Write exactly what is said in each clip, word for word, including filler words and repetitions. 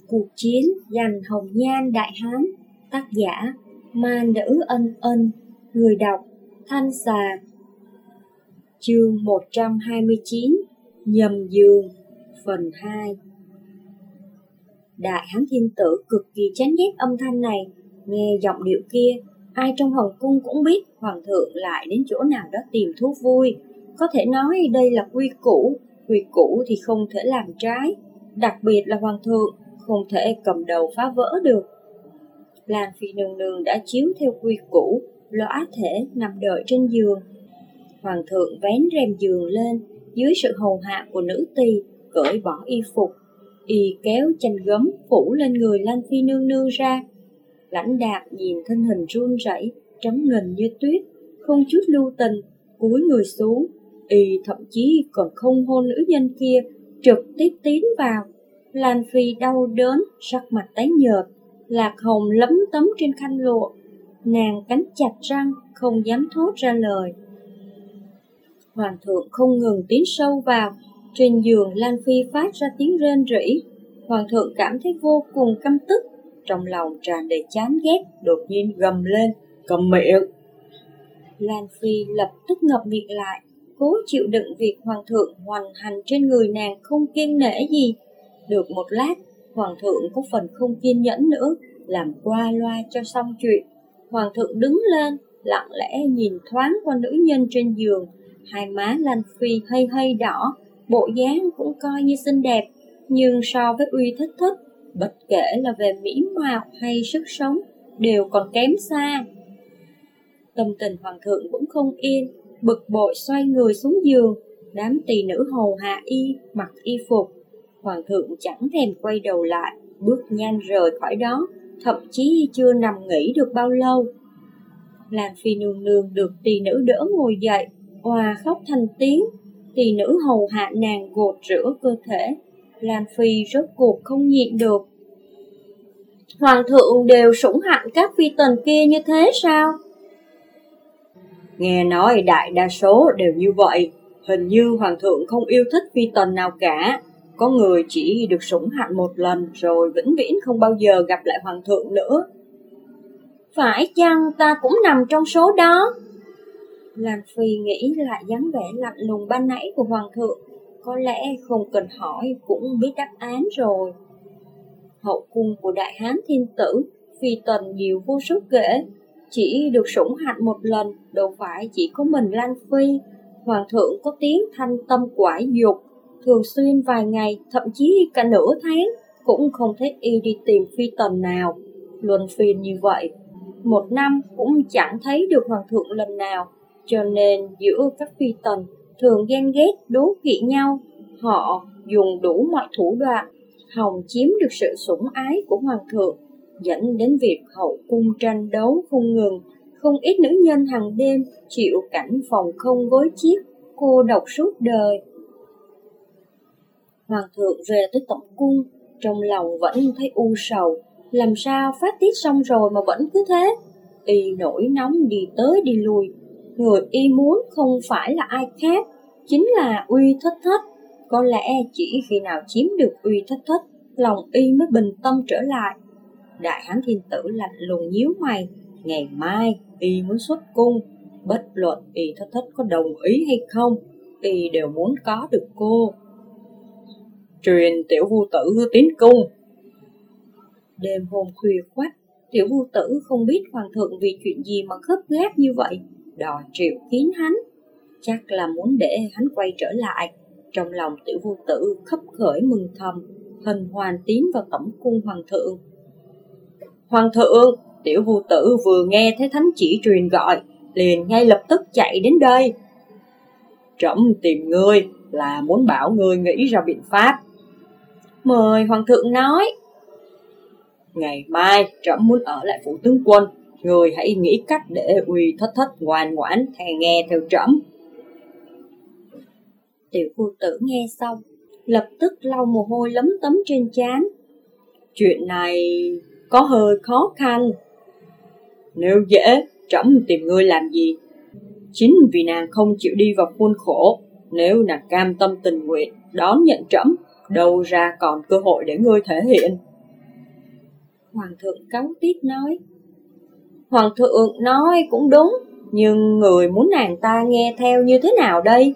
Cuộc chiến giành hồng nhan Đại Hán. Tác giả Ma Nữ Ân Ân. Người đọc Thanh Xà. Chương một trăm hai mươi chín. Nhầm giường. Phần hai. Đại Hán Thiên Tử cực kỳ chán ghét âm thanh này. Nghe giọng điệu kia, ai trong hoàng cung cũng biết hoàng thượng lại đến chỗ nào đó tìm thú vui. Có thể nói đây là quy củ. Quy củ thì không thể làm trái. Đặc biệt là hoàng thượng không thể cầm đầu phá vỡ được. Lan Phi nương nương đã chiếu theo quy củ, lõa thể nằm đợi trên giường. Hoàng thượng vén rèm giường lên, dưới sự hầu hạ của nữ tỳ cởi bỏ y phục, y kéo chăn gấm phủ lên người Lan Phi nương nương ra. Lãnh Đạm nhìn thân hình run rẩy, trắng ngần như tuyết, không chút lưu tình, cúi người xuống. Y thậm chí còn không hôn nữ nhân kia, trực tiếp tiến vào. Lan Phi đau đớn, sắc mặt tái nhợt, lạc hồng lấm tấm trên khăn lụa. Nàng cắn chặt răng, không dám thốt ra lời. Hoàng thượng không ngừng tiến sâu vào. Trên giường Lan Phi phát ra tiếng rên rỉ. Hoàng thượng cảm thấy vô cùng căm tức, trong lòng tràn đầy chán ghét, đột nhiên gầm lên: "Cầm miệng!" Lan Phi lập tức ngậm miệng lại, cố chịu đựng việc hoàng thượng hoành hành trên người nàng không kiêng nể gì. Được một lát, hoàng thượng có phần không kiên nhẫn nữa, làm qua loa cho xong chuyện. Hoàng thượng đứng lên, lặng lẽ nhìn thoáng qua nữ nhân trên giường. Hai má Lan Phi hơi hơi đỏ, bộ dáng cũng coi như xinh đẹp, nhưng so với Uy Thất Thất, bất kể là về mỹ mạo hay sức sống, đều còn kém xa. Tâm tình hoàng thượng cũng không yên, bực bội xoay người xuống giường. Đám tỳ nữ hầu hạ y mặc y phục. Hoàng thượng chẳng thèm quay đầu lại, bước nhanh rời khỏi đó, thậm chí chưa nằm nghỉ được bao lâu. Lan Phi nương nương được tỳ nữ đỡ ngồi dậy, òa khóc thành tiếng. Tỳ nữ hầu hạ nàng gột rửa cơ thể. Lan Phi rốt cuộc không nhịn được. Hoàng thượng đều sủng hạnh các phi tần kia như thế sao? Nghe nói đại đa số đều như vậy. Hình như hoàng thượng không yêu thích phi tần nào cả. Có người chỉ được sủng hạnh một lần rồi vĩnh viễn không bao giờ gặp lại hoàng thượng nữa. Phải chăng ta cũng nằm trong số đó? Lan Phi nghĩ lại dáng vẻ lạnh lùng ban nãy của hoàng thượng, có lẽ không cần hỏi cũng biết đáp án rồi. Hậu cung của Đại Hán Thiên Tử, phi tần nhiều vô số kể, chỉ được sủng hạnh một lần, đâu phải chỉ có mình Lan Phi. Hoàng thượng có tiếng thanh tâm quải dục, thường xuyên vài ngày, thậm chí cả nửa tháng, cũng không thấy y đi tìm phi tần nào. Luân phiên như vậy, một năm cũng chẳng thấy được hoàng thượng lần nào, cho nên giữa các phi tần thường ghen ghét đố kỵ nhau. Họ dùng đủ mọi thủ đoạn, hòng chiếm được sự sủng ái của hoàng thượng, dẫn đến việc hậu cung tranh đấu không ngừng. Không ít nữ nhân hàng đêm chịu cảnh phòng không gối chiếc, cô độc suốt đời. Hoàng thượng về tới tổng cung, trong lòng vẫn thấy u sầu. Làm sao phát tiết xong rồi mà vẫn cứ thế? Y nổi nóng đi tới đi lui. Người y muốn không phải là ai khác, chính là Uy Thất Thất. Có lẽ chỉ khi nào chiếm được Uy Thất Thất, lòng y mới bình tâm trở lại. Đại Hán Thiên Tử lạnh lùng nhíu mày. Ngày mai y muốn xuất cung, bất luận Y Thất Thất có đồng ý hay không, y đều muốn có được cô. Truyền tiểu vu tử tiến cung. Đêm hôm khuya khoắt, tiểu vu tử không biết hoàng thượng vì chuyện gì mà gấp gáp như vậy, đòi triệu kiến hắn. Chắc là muốn để hắn quay trở lại. Trong lòng tiểu vu tử khấp khởi mừng thầm, hân hoan tiến vào tổng cung hoàng thượng. Hoàng thượng, tiểu vu tử vừa nghe thấy thánh chỉ truyền gọi, liền ngay lập tức chạy đến đây. Trẫm tìm ngươi là muốn bảo ngươi nghĩ ra biện pháp. Mời hoàng thượng nói. Ngày mai trẫm muốn ở lại phủ tướng quân, ngươi hãy nghĩ cách để Uy Thất Thất ngoan ngoãn theo nghe theo trẫm. Tiểu vu tử nghe xong, lập tức lau mồ hôi lấm tấm trên trán. Chuyện này có hơi khó khăn. Nếu dễ, trẫm tìm ngươi làm gì? Chính vì nàng không chịu đi vào khuôn khổ. Nếu nàng cam tâm tình nguyện đón nhận trẫm, đâu ra còn cơ hội để ngươi thể hiện. Hoàng thượng cáu tiết nói. Hoàng thượng nói cũng đúng, nhưng người muốn nàng ta nghe theo như thế nào đây?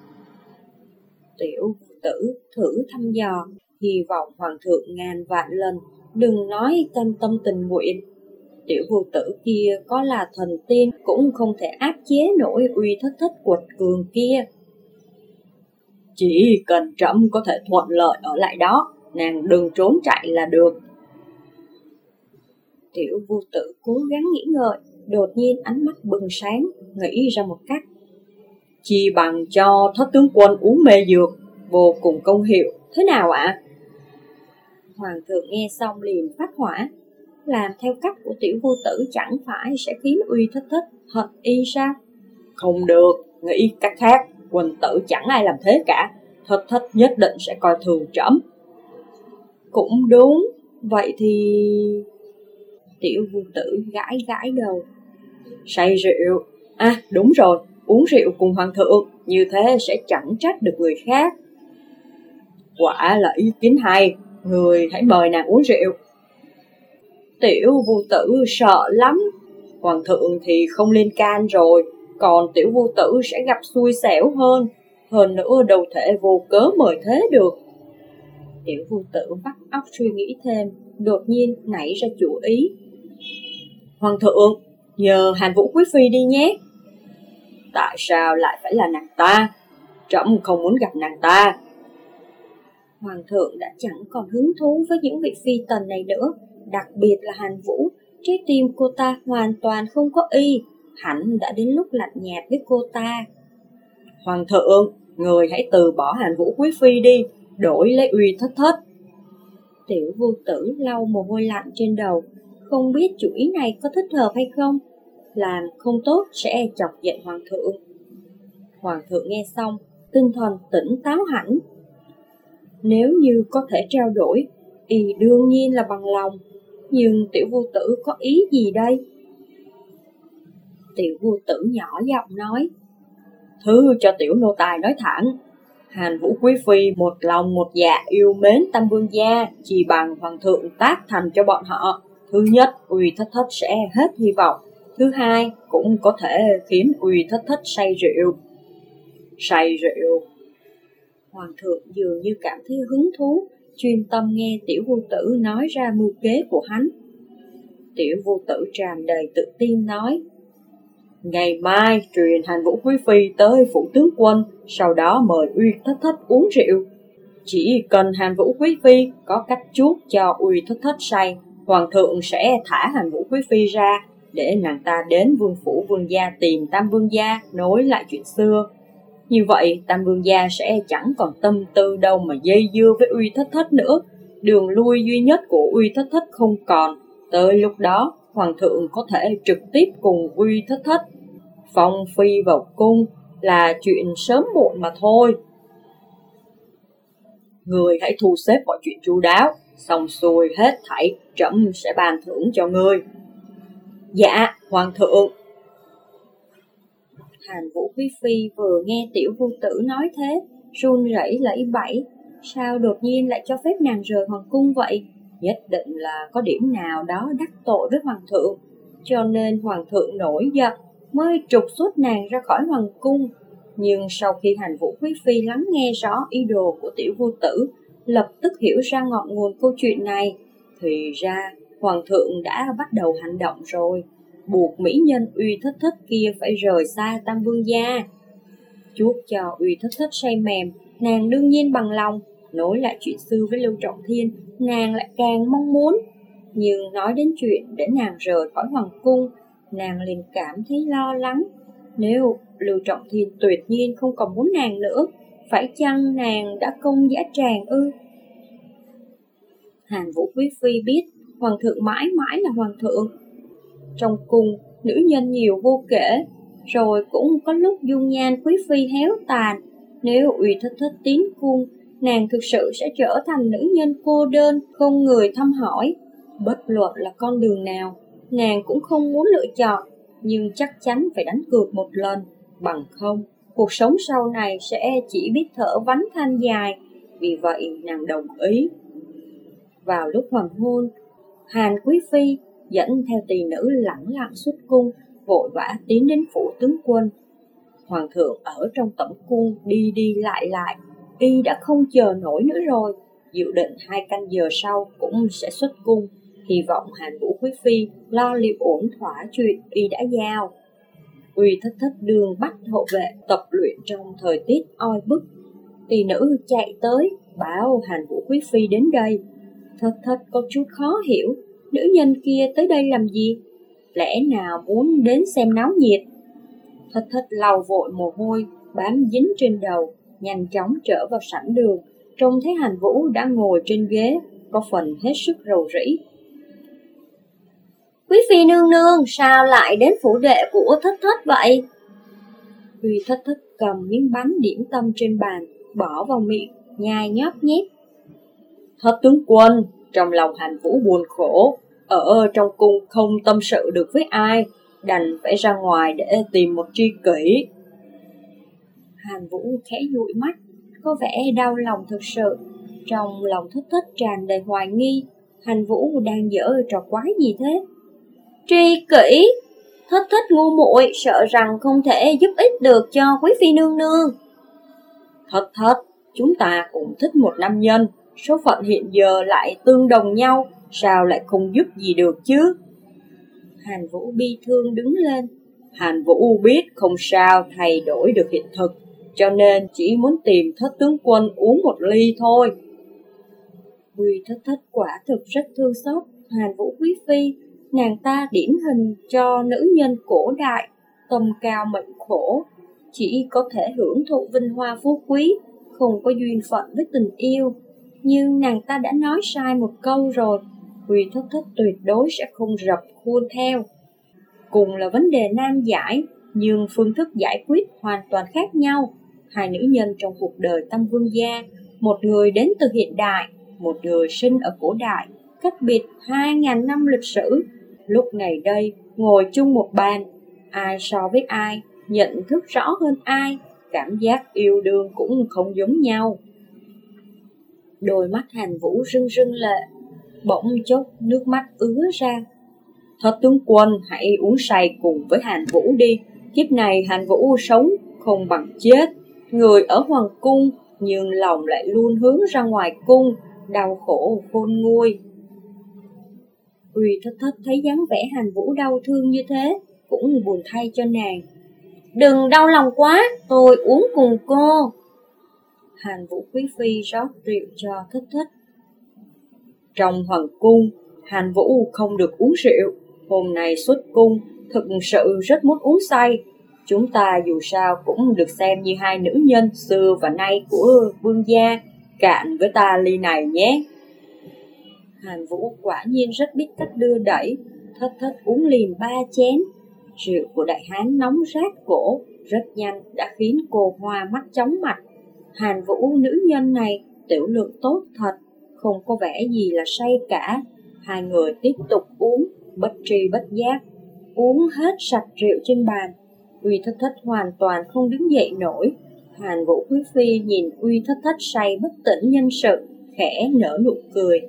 Tiểu tử thử thăm dò, hy vọng hoàng thượng ngàn vạn lần đừng nói cam tâm tình nguyện. Tiểu vô tử kia có là thần tiên cũng không thể áp chế nổi uy thất thất quật cường kia. Chỉ cần trẫm có thể thuận lợi ở lại đó, nàng đừng trốn chạy là được. Tiểu vô tử cố gắng nghĩ ngợi, đột nhiên ánh mắt bừng sáng, nghĩ ra một cách. Chi bằng cho thất tướng quân uống mê dược, vô cùng công hiệu, thế nào ạ? Hoàng thượng nghe xong liền phát hỏa. Làm theo cách của tiểu vô tử chẳng phải sẽ khiến uy thất thất hận y sao? Không được, nghĩ cách khác, quỳnh tử chẳng ai làm thế cả, thất thất nhất định sẽ coi thường trẫm. Cũng đúng, vậy thì... Tiểu vô tử gãi gãi đầu. Say rượu, à đúng rồi, uống rượu cùng hoàng thượng, như thế sẽ chẳng trách được người khác. Quả là ý kiến hay, người hãy mời nàng uống rượu. Tiểu vô tử sợ lắm. Hoàng thượng thì không lên can rồi, còn tiểu vô tử sẽ gặp xui xẻo hơn. Hơn nữa đâu thể vô cớ mời thế được. Tiểu vô tử vắt óc suy nghĩ thêm, đột nhiên nảy ra chủ ý. Hoàng thượng, nhờ Hàn Vũ quý phi đi nhé. Tại sao lại phải là nàng ta? Trẫm không muốn gặp nàng ta. Hoàng thượng đã chẳng còn hứng thú với những vị phi tần này nữa, đặc biệt là Hàn Vũ. Trái tim cô ta hoàn toàn không có y, hẳn đã đến lúc lạnh nhạt với cô ta. Hoàng thượng, người hãy từ bỏ Hàn Vũ quý phi đi, đổi lấy uy thất thất. Tiểu vô tử lau mồ hôi lạnh trên đầu, không biết chủ ý này có thích hợp hay không. Làm không tốt sẽ chọc giận hoàng thượng. Hoàng thượng nghe xong, tinh thần tỉnh táo hẳn. Nếu như có thể trao đổi, y đương nhiên là bằng lòng. Nhưng tiểu vô tử có ý gì đây? Tiểu vô tử nhỏ giọng nói. Thứ cho tiểu nô tài nói thẳng. Hàn Vũ quý phi một lòng một dạ yêu mến Tam Vương gia, chỉ bằng hoàng thượng tác thành cho bọn họ. Thứ nhất, uy thất thất sẽ hết hy vọng. Thứ hai, cũng có thể khiến uy thất thất say rượu. Say rượu. Hoàng thượng dường như cảm thấy hứng thú, chuyên tâm nghe tiểu vô tử nói ra mưu kế của hắn. Tiểu vô tử tràn đầy tự tin nói. Ngày mai truyền Hàn Vũ quý phi tới phủ tướng quân, sau đó mời uy thất thất uống rượu. Chỉ cần Hàn Vũ quý phi có cách chuốc cho uy thất thất say, hoàng thượng sẽ thả Hàn Vũ quý phi ra, để nàng ta đến vương phủ vương gia tìm Tam Vương gia nối lại chuyện xưa. Như vậy Tam Vương gia sẽ chẳng còn tâm tư đâu mà dây dưa với uy thất thất nữa. Đường lui duy nhất của uy thất thất không còn. Tới lúc đó hoàng thượng có thể trực tiếp cùng uy thất thất phong phi vào cung, là chuyện sớm muộn mà thôi. Người hãy thu xếp mọi chuyện chu đáo, xong xuôi hết thảy, trẫm sẽ ban thưởng cho ngươi. Dạ, hoàng thượng. Hàn Vũ quý phi vừa nghe tiểu vô tử nói thế, run rẩy lẫy bẫy. Sao đột nhiên lại cho phép nàng rời hoàng cung vậy? Nhất định là có điểm nào đó đắc tội với hoàng thượng, cho nên hoàng thượng nổi giận mới trục xuất nàng ra khỏi hoàng cung. Nhưng sau khi Hàn Vũ quý phi lắng nghe rõ ý đồ của tiểu vô tử, lập tức hiểu ra ngọn nguồn câu chuyện này, thì ra hoàng thượng đã bắt đầu hành động rồi, buộc mỹ nhân uy thất thất kia phải rời xa Tam Vương gia. Chuốc cho uy thất thất say mềm, nàng đương nhiên bằng lòng. Nối lại chuyện xưa với Lưu Trọng Thiên, nàng lại càng mong muốn. Nhưng nói đến chuyện để nàng rời khỏi hoàng cung, nàng liền cảm thấy lo lắng. Nếu Lưu Trọng Thiên tuyệt nhiên không còn muốn nàng nữa, phải chăng nàng đã công dã tràng ư? Hàn Vũ quý phi biết hoàng thượng mãi mãi là hoàng thượng. Trong cung nữ nhân nhiều vô kể, rồi cũng có lúc dung nhan quý phi héo tàn. Nếu uy thất thất tiến cung, nàng thực sự sẽ trở thành nữ nhân cô đơn, không người thăm hỏi. Bất luận là con đường nào, nàng cũng không muốn lựa chọn, nhưng chắc chắn phải đánh cược một lần, bằng không, cuộc sống sau này sẽ chỉ biết thở vánh than dài. Vì vậy nàng đồng ý. Vào lúc hoàng hôn, Hàn Quý Phi dẫn theo tỳ nữ lẳng lặng xuất cung, vội vã tiến đến phủ tướng quân. Hoàng thượng ở trong tẩm cung đi đi lại lại, y đã không chờ nổi nữa rồi, dự định hai canh giờ sau cũng sẽ xuất cung, hy vọng Hàn Vũ Quý Phi lo liệu ổn thỏa chuyện y đã giao. Uy Thất Thất đường bắt hộ vệ tập luyện trong thời tiết oi bức. Tỳ nữ chạy tới báo Hàn Vũ Quý Phi đến đây. Thất Thất có chút khó hiểu, nữ nhân kia tới đây làm gì? Lẽ nào muốn đến xem náo nhiệt? Thất Thất lau vội mồ hôi bám dính trên đầu, nhanh chóng trở vào sảnh đường, trông thấy Hàn Vũ đã ngồi trên ghế, có phần hết sức rầu rĩ. Quý Phi nương nương, sao lại đến phủ đệ của Thất Thất vậy? Uy Thất Thất cầm miếng bánh điểm tâm trên bàn, bỏ vào miệng, nhai nhóp nhép. Thất tướng quân, trong lòng Hàn Vũ buồn khổ, ở trong cung không tâm sự được với ai, đành phải ra ngoài để tìm một tri kỷ. Hàn Vũ khẽ dụi mắt, có vẻ đau lòng thực sự. Trong lòng Thất Thất tràn đầy hoài nghi, Hàn Vũ đang dở trò quái gì thế? Tri kỷ? Thất Thất ngu muội, sợ rằng không thể giúp ích được cho Quý Phi nương nương. Thất Thất, chúng ta cũng thích một nam nhân, số phận hiện giờ lại tương đồng nhau, sao lại không giúp gì được chứ? Hàn Vũ bi thương đứng lên. Hàn Vũ biết không sao thay đổi được hiện thực, cho nên chỉ muốn tìm Thất tướng quân uống một ly thôi. Uy Thất Thất quả thực rất thương xót Hàn Vũ Quý Phi, nàng ta điển hình cho nữ nhân cổ đại, tâm cao mệnh khổ, chỉ có thể hưởng thụ vinh hoa phú quý, không có duyên phận với tình yêu. Nhưng nàng ta đã nói sai một câu rồi, Uy Thất Thất tuyệt đối sẽ không rập khuôn theo. Cùng là vấn đề nan giải, nhưng phương thức giải quyết hoàn toàn khác nhau. Hai nữ nhân trong cuộc đời Tam Vương gia, một người đến từ hiện đại, một người sinh ở cổ đại, cách biệt hai ngàn năm lịch sử. Lúc này đây, ngồi chung một bàn, ai so với ai, nhận thức rõ hơn ai, cảm giác yêu đương cũng không giống nhau. Đôi mắt Hàn Vũ rưng rưng lệ, bỗng chốc nước mắt ứa ra. Thất tướng quân hãy uống say cùng với Hàn Vũ đi, kiếp này Hàn Vũ sống không bằng chết. Người ở hoàng cung, nhưng lòng lại luôn hướng ra ngoài cung, đau khổ khôn nguôi. Uy Thất Thất thấy dáng vẻ Hàn Vũ đau thương như thế, cũng buồn thay cho nàng. Đừng đau lòng quá, tôi uống cùng cô. Hàn Vũ Quý Phi rót rượu cho Thất Thất. Trong hoàng cung, Hàn Vũ không được uống rượu. Hôm nay xuất cung, thực sự rất muốn uống say. Chúng ta dù sao cũng được xem như hai nữ nhân xưa và nay của vương gia. Cạn với ta ly này nhé. Hàn Vũ quả nhiên rất biết cách đưa đẩy. Thất Thất uống liền ba chén. Rượu của đại hán nóng rát cổ, rất nhanh đã khiến cô hoa mắt chóng mặt. Hàn Vũ nữ nhân này tiểu lượng tốt thật, không có vẻ gì là say cả. Hai người tiếp tục uống, bất tri bất giác, uống hết sạch rượu trên bàn. Uy Thất Thất hoàn toàn không đứng dậy nổi. Hàn Vũ Quý Phi nhìn Uy Thất Thất say bất tỉnh nhân sự, khẽ nở nụ cười.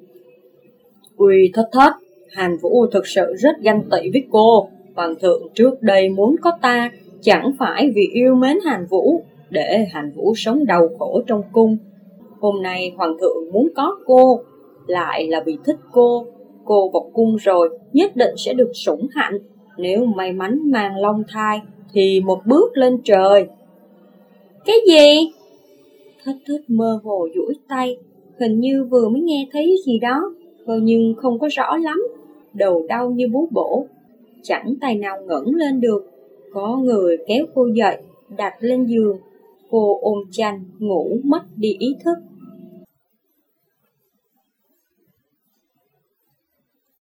Uy Thất Thất, Hàn Vũ thực sự rất ganh tị với cô. Hoàng thượng trước đây muốn có ta, chẳng phải vì yêu mến Hàn Vũ, để Hàn Vũ sống đau khổ trong cung. Hôm nay Hoàng thượng muốn có cô, lại là vì thích cô. Cô vào cung rồi, nhất định sẽ được sủng hạnh. Nếu may mắn mang long thai, thì một bước lên trời. Cái gì? Thất Thất mơ hồ duỗi tay, hình như vừa mới nghe thấy gì đó, nhưng không có rõ lắm. Đầu đau như búa bổ, chẳng tài nào ngẩng lên được. Có người kéo cô dậy, đặt lên giường. Cô ôm chăn, ngủ mất đi ý thức.